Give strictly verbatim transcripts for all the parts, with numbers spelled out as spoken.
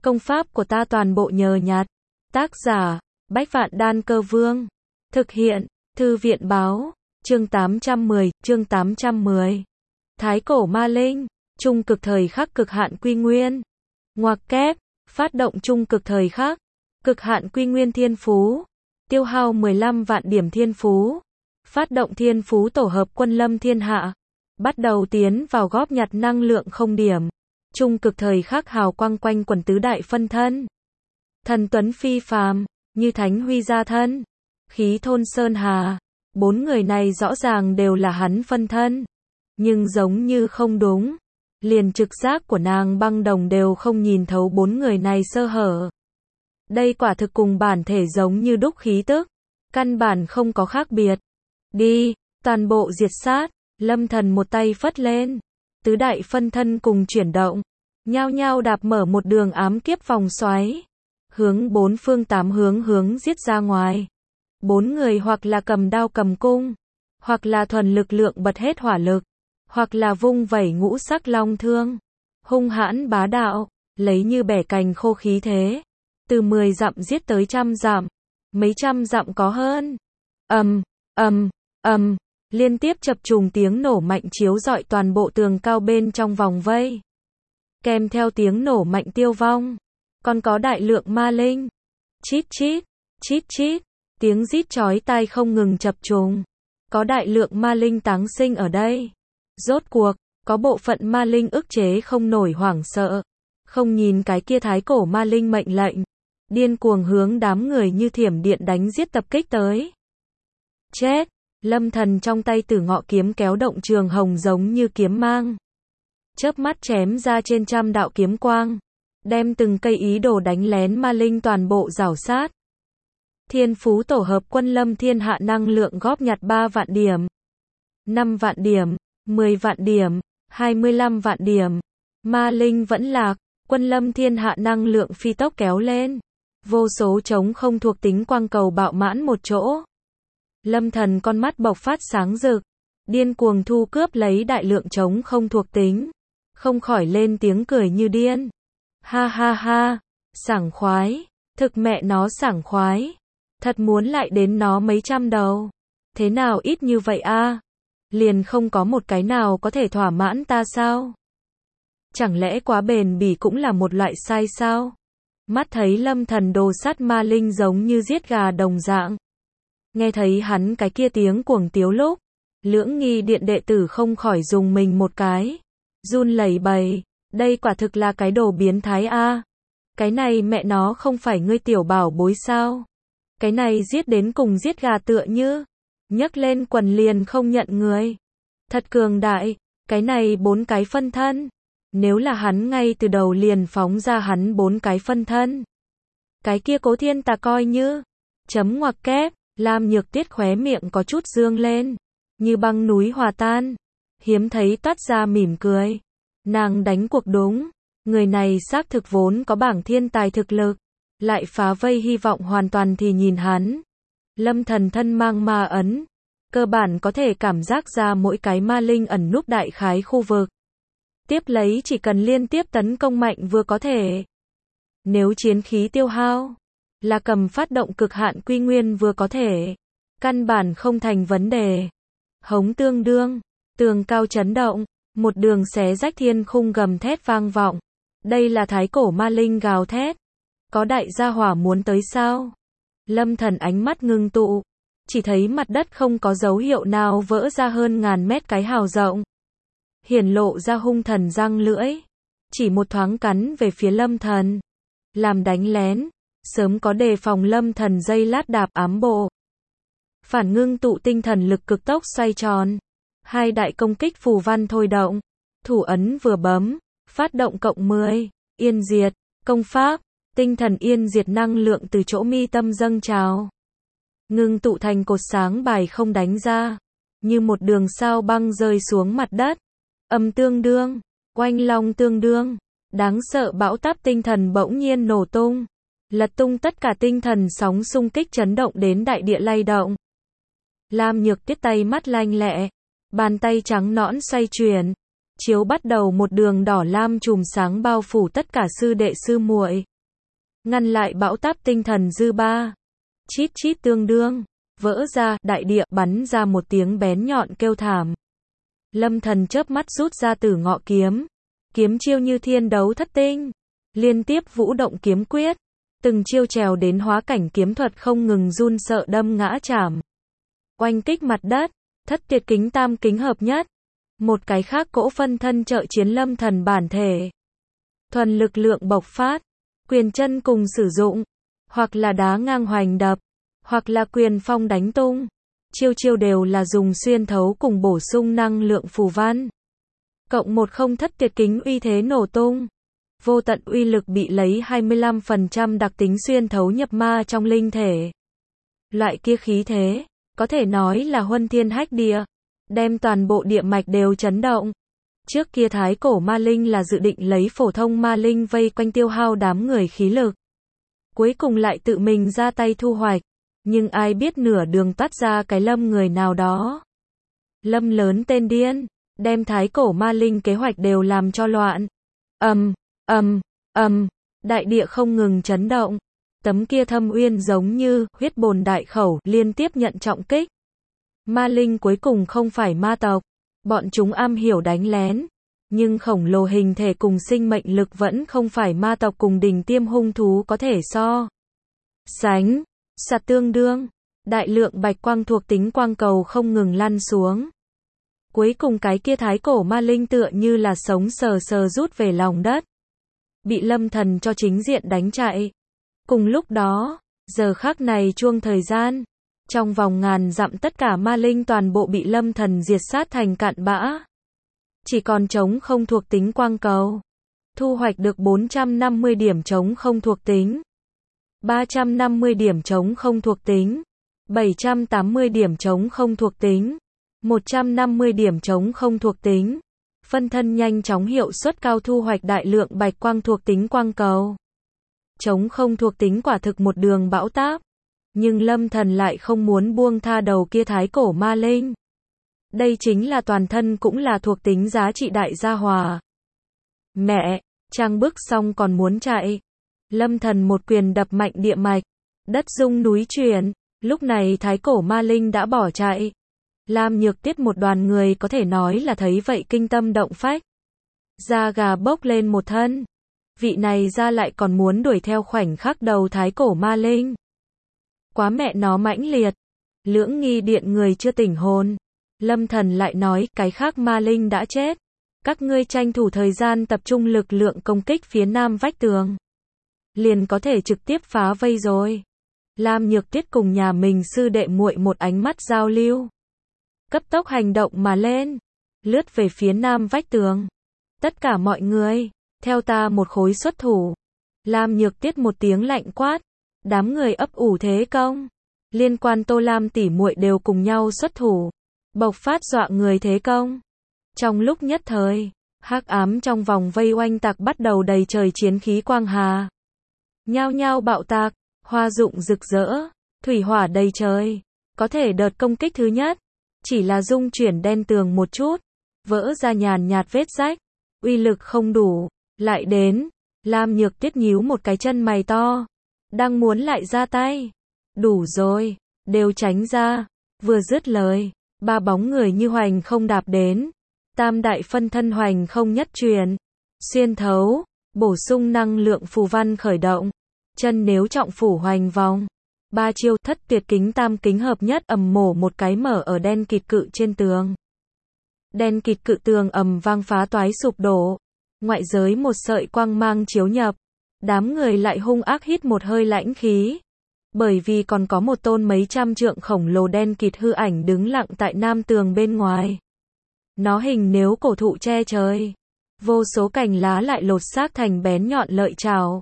Công pháp của ta toàn bộ nhờ nhặt. Tác giả, Bách Vạn Đan Cơ Vương. Thực hiện, Thư viện báo, chương tám trăm mười, chương tám trăm mười. Thái cổ ma linh, trung cực thời khắc cực hạn quy nguyên. Ngoặc kép, phát động trung cực thời khắc, cực hạn quy nguyên thiên phú. Tiêu hao mười lăm vạn điểm thiên phú. Phát động thiên phú tổ hợp quân lâm thiên hạ. Bắt đầu tiến vào góp nhặt năng lượng không điểm. Trung cực thời khắc hào quang quanh quần tứ đại phân thân. Thần tuấn phi phàm, như thánh huy gia thân. Khí thôn sơn hà. Bốn người này rõ ràng đều là hắn phân thân. Nhưng giống như không đúng. Liền trực giác của nàng băng đồng đều không nhìn thấu bốn người này sơ hở. Đây quả thực cùng bản thể giống như đúc khí tức. Căn bản không có khác biệt. Đi, toàn bộ diệt sát. Lâm Thần một tay phất lên. Tứ đại phân thân cùng chuyển động. Nhao nhao đạp mở một đường ám kiếp vòng xoáy. Hướng bốn phương tám hướng hướng giết ra ngoài. Bốn người hoặc là cầm đao cầm cung. Hoặc là thuần lực lượng bật hết hỏa lực. Hoặc là vung vẩy ngũ sắc long thương. Hung hãn bá đạo. Lấy như bẻ cành khô khí thế. Từ mười dặm giết tới trăm dặm. Mấy trăm dặm có hơn. Ầm, ầm, ầm. Liên tiếp chập trùng tiếng nổ mạnh chiếu rọi toàn bộ tường cao bên trong vòng vây. Kèm theo tiếng nổ mạnh tiêu vong. Còn có đại lượng ma linh. Chít chít, chít chít. Tiếng rít chói tai không ngừng chập trùng. Có đại lượng ma linh táng sinh ở đây. Rốt cuộc, có bộ phận ma linh ức chế không nổi hoảng sợ. Không nhìn cái kia thái cổ ma linh mệnh lệnh. Điên cuồng hướng đám người như thiểm điện đánh giết tập kích tới. Chết! Lâm Thần trong tay Tử Ngọ kiếm kéo động trường hồng giống như kiếm mang. Chớp mắt chém ra trên trăm đạo kiếm quang. Đem từng cây ý đồ đánh lén ma linh toàn bộ rảo sát. Thiên phú tổ hợp quân lâm thiên hạ năng lượng góp nhặt ba vạn điểm. năm vạn điểm, mười vạn điểm, hai mươi lăm vạn điểm. Ma linh vẫn lạc, quân lâm thiên hạ năng lượng phi tốc kéo lên. Vô số trống không thuộc tính quang cầu bạo mãn một chỗ. Lâm Thần con mắt bộc phát sáng rực, điên cuồng thu cướp lấy đại lượng trống không thuộc tính, không khỏi lên tiếng cười như điên. Ha ha ha, sảng khoái, thực mẹ nó sảng khoái, thật muốn lại đến nó mấy trăm đầu. Thế nào ít như vậy a? Liền không có một cái nào có thể thỏa mãn ta sao? Chẳng lẽ quá bền bỉ cũng là một loại sai sao? Mắt thấy Lâm Thần đồ sát ma linh giống như giết gà đồng dạng. Nghe thấy hắn cái kia tiếng cuồng tiếu lúc, Lưỡng Nghi Điện đệ tử không khỏi dùng mình một cái, run lẩy bẩy, đây quả thực là cái đồ biến thái a. Cái này mẹ nó không phải ngươi tiểu bảo bối sao? Cái này giết đến cùng giết gà tựa như, nhấc lên quần liền không nhận người. Thật cường đại, cái này bốn cái phân thân. Nếu là hắn ngay từ đầu liền phóng ra hắn bốn cái phân thân. Cái kia Cố Thiên ta coi như, chấm ngoặc kép. Lam Nhược Tiết khóe miệng có chút dương lên, như băng núi hòa tan, hiếm thấy toát ra mỉm cười. Nàng đánh cuộc đúng, người này xác thực vốn có bảng thiên tài thực lực, lại phá vây hy vọng hoàn toàn thì nhìn hắn. Lâm Thần thân mang ma ấn, cơ bản có thể cảm giác ra mỗi cái ma linh ẩn núp đại khái khu vực. Tiếp lấy chỉ cần liên tiếp tấn công mạnh vừa có thể. Nếu chiến khí tiêu hao, là cầm phát động cực hạn quy nguyên vừa có thể. Căn bản không thành vấn đề. Hống tương đương, tường cao chấn động, một đường xé rách thiên khung gầm thét vang vọng. Đây là thái cổ ma linh gào thét. Có đại gia hỏa muốn tới sao? Lâm Thần ánh mắt ngưng tụ. Chỉ thấy mặt đất không có dấu hiệu nào vỡ ra hơn ngàn mét cái hào rộng. Hiển lộ ra hung thần răng lưỡi. Chỉ một thoáng cắn về phía Lâm Thần. Làm đánh lén. Sớm có đề phòng Lâm Thần dây lát đạp ám bộ. Phản ngưng tụ tinh thần lực cực tốc xoay tròn. Hai đại công kích phù văn thôi động. Thủ ấn vừa bấm. Phát động cộng mười. Yên diệt. Công pháp. Tinh thần yên diệt năng lượng từ chỗ mi tâm dâng trào. Ngưng tụ thành cột sáng bài không đánh ra. Như một đường sao băng rơi xuống mặt đất. Âm tương đương. Oanh long tương đương. Đáng sợ bão táp tinh thần bỗng nhiên nổ tung. Lật tung tất cả tinh thần sóng xung kích chấn động đến đại địa lay động. Lam Nhược Tiết tay mắt lanh lẹ, bàn tay trắng nõn xoay chuyển, chiếu bắt đầu một đường đỏ lam chùm sáng bao phủ tất cả sư đệ sư muội. ngăn lại bão táp tinh thần dư ba. Chít chít tương đương, vỡ ra, đại địa bắn ra một tiếng bén nhọn kêu thảm. Lâm Thần chớp mắt rút ra Tử Ngọ kiếm, kiếm chiêu như thiên đấu thất tinh, liên tiếp vũ động kiếm quyết, từng chiêu trèo đến hóa cảnh kiếm thuật không ngừng run sợ đâm ngã chạm. Oanh kích mặt đất, thất tuyệt kính tam kính hợp nhất. Một cái khác cỗ phân thân trợ chiến Lâm Thần bản thể. Thuần lực lượng bộc phát, quyền chân cùng sử dụng, hoặc là đá ngang hoành đập, hoặc là quyền phong đánh tung. Chiêu chiêu đều là dùng xuyên thấu cùng bổ sung năng lượng phù văn. Cộng một không thất tuyệt kính uy thế nổ tung. Vô tận uy lực bị lấy hai mươi lăm phần trăm đặc tính xuyên thấu nhập ma trong linh thể. Loại kia khí thế, có thể nói là huân thiên hách địa, đem toàn bộ địa mạch đều chấn động. Trước kia thái cổ ma linh là dự định lấy phổ thông ma linh vây quanh tiêu hao đám người khí lực. Cuối cùng lại tự mình ra tay thu hoạch. Nhưng ai biết nửa đường toát ra cái Lâm người nào đó. Lâm lớn tên điên, đem thái cổ ma linh kế hoạch đều làm cho loạn. Ầm, ầm, ầm, đại địa không ngừng chấn động. Tấm kia thâm uyên giống như huyết bồn đại khẩu liên tiếp nhận trọng kích. Ma linh cuối cùng không phải ma tộc, bọn chúng am hiểu đánh lén, nhưng khổng lồ hình thể cùng sinh mệnh lực vẫn không phải ma tộc cùng đỉnh tiêm hung thú có thể so sánh. Sạt tương đương, đại lượng bạch quang thuộc tính quang cầu không ngừng lăn xuống. Cuối cùng cái kia thái cổ ma linh tựa như là sống sờ sờ rút về lòng đất. Bị Lâm Thần cho chính diện đánh chạy. Cùng lúc đó, giờ khắc này chuông thời gian, trong vòng ngàn dặm tất cả ma linh toàn bộ bị Lâm Thần diệt sát thành cạn bã. Chỉ còn trống không thuộc tính quang cầu. Thu hoạch được bốn trăm năm mươi điểm trống không thuộc tính. ba trăm năm mươi điểm trống không thuộc tính, bảy trăm tám mươi điểm trống không thuộc tính, một trăm năm mươi điểm trống không thuộc tính. Phân thân nhanh chóng hiệu suất cao thu hoạch đại lượng bạch quang thuộc tính quang cầu. Trống không thuộc tính quả thực một đường bão táp, nhưng Lâm Thần lại không muốn buông tha đầu kia thái cổ ma linh. Đây chính là toàn thân cũng là thuộc tính giá trị đại gia hòa. Mẹ, trang bức xong còn muốn chạy. Lâm Thần một quyền đập mạnh địa mạch, đất rung núi chuyển, lúc này thái cổ ma linh đã bỏ chạy. Lam Nhược Tiết một đoàn người có thể nói là thấy vậy kinh tâm động phách. Da gà bốc lên một thân. Vị này ra lại còn muốn đuổi theo khoảnh khắc đầu thái cổ ma linh. Quá mẹ nó mãnh liệt. Lưỡng nghi điện người chưa tỉnh hồn. Lâm Thần lại nói cái khác ma linh đã chết. Các ngươi tranh thủ thời gian tập trung lực lượng công kích phía nam vách tường. Liền có thể trực tiếp phá vây rồi. Lam Nhược Tiết cùng nhà mình sư đệ muội một ánh mắt giao lưu. Cấp tốc hành động mà lên. Lướt về phía nam vách tường. Tất cả mọi người, theo ta một khối xuất thủ. Lam Nhược Tiết một tiếng lạnh quát. Đám người ấp ủ thế công. Liên quan Tô Lam tỷ muội đều cùng nhau xuất thủ. Bộc phát dọa người thế công. Trong lúc nhất thời, hắc ám trong vòng vây oanh tạc bắt đầu đầy trời chiến khí quang hà. Nhao nhao bạo tạc, hoa dụng rực rỡ, thủy hỏa đầy trời. Có thể đợt công kích thứ nhất, chỉ là dung chuyển đen tường một chút, vỡ ra nhàn nhạt vết rách, uy lực không đủ, lại đến. Lam Nhược Tiết nhíu một cái chân mày to, đang muốn lại ra tay. Đủ rồi, đều tránh ra. Vừa dứt lời, ba bóng người như hoành không đạp đến. Tam đại phân thân hoành không nhất truyền, xuyên thấu, bổ sung năng lượng phù văn khởi động. Chân nếu trọng phủ hoành vòng. Ba chiêu thất tuyệt kính tam kính hợp nhất ầm mổ một cái mở ở đen kịt cự trên tường. Đen kịt cự tường ầm vang phá toái sụp đổ. Ngoại giới một sợi quang mang chiếu nhập. Đám người lại hung ác hít một hơi lãnh khí. Bởi vì còn có một tôn mấy trăm trượng khổng lồ đen kịt hư ảnh đứng lặng tại nam tường bên ngoài. Nó hình nếu cổ thụ che trời. Vô số cành lá lại lột xác thành bén nhọn lợi trảo.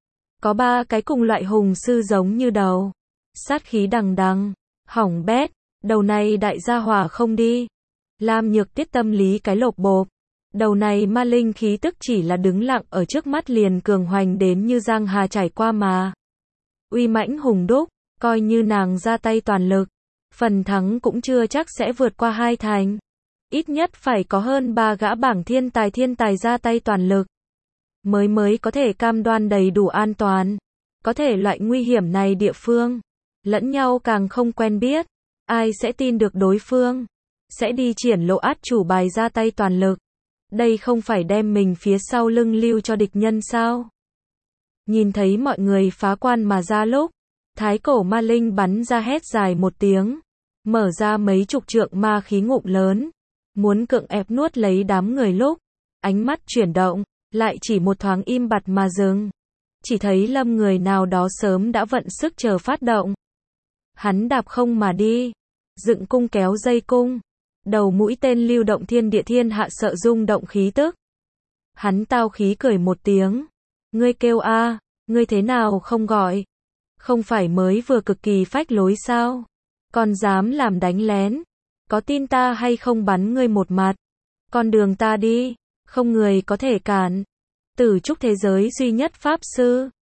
Có ba cái cùng loại hùng sư giống như đầu. Sát khí đằng đằng. Hỏng bét. Đầu này đại gia hỏa không đi. Lam Nhược Tiết tâm lý cái lộp bộp. Đầu này ma linh khí tức chỉ là đứng lặng ở trước mắt liền cường hoành đến như giang hà trải qua mà. Uy mãnh hùng đúc. Coi như nàng ra tay toàn lực. Phần thắng cũng chưa chắc sẽ vượt qua hai thành. Ít nhất phải có hơn ba gã bảng thiên tài thiên tài ra tay toàn lực. Mới mới có thể cam đoan đầy đủ an toàn. có thể loại nguy hiểm này địa phương, lẫn nhau càng không quen biết, ai sẽ tin được đối phương, sẽ đi triển lộ át chủ bài ra tay toàn lực. Đây không phải đem mình phía sau lưng lưu cho địch nhân sao? Nhìn thấy mọi người phá quan mà ra lúc, thái cổ ma linh bắn ra hét dài một tiếng, mở ra mấy chục trượng ma khí ngụm lớn, muốn cưỡng ép nuốt lấy đám người lúc, ánh mắt chuyển động, lại chỉ một thoáng im bặt mà dừng. Chỉ thấy lâm người nào đó sớm đã vận sức chờ phát động. Hắn đạp không mà đi, dựng cung kéo dây cung, đầu mũi tên lưu động thiên địa thiên hạ sợ rung động khí tức. Hắn tao khí cười một tiếng, ngươi kêu a, ngươi thế nào không gọi? Không phải mới vừa cực kỳ phách lối sao? Còn dám làm đánh lén? Có tin ta hay không bắn ngươi một mặt? Con đường ta đi, không người có thể cản. Tử trúc thế giới duy nhất pháp sư.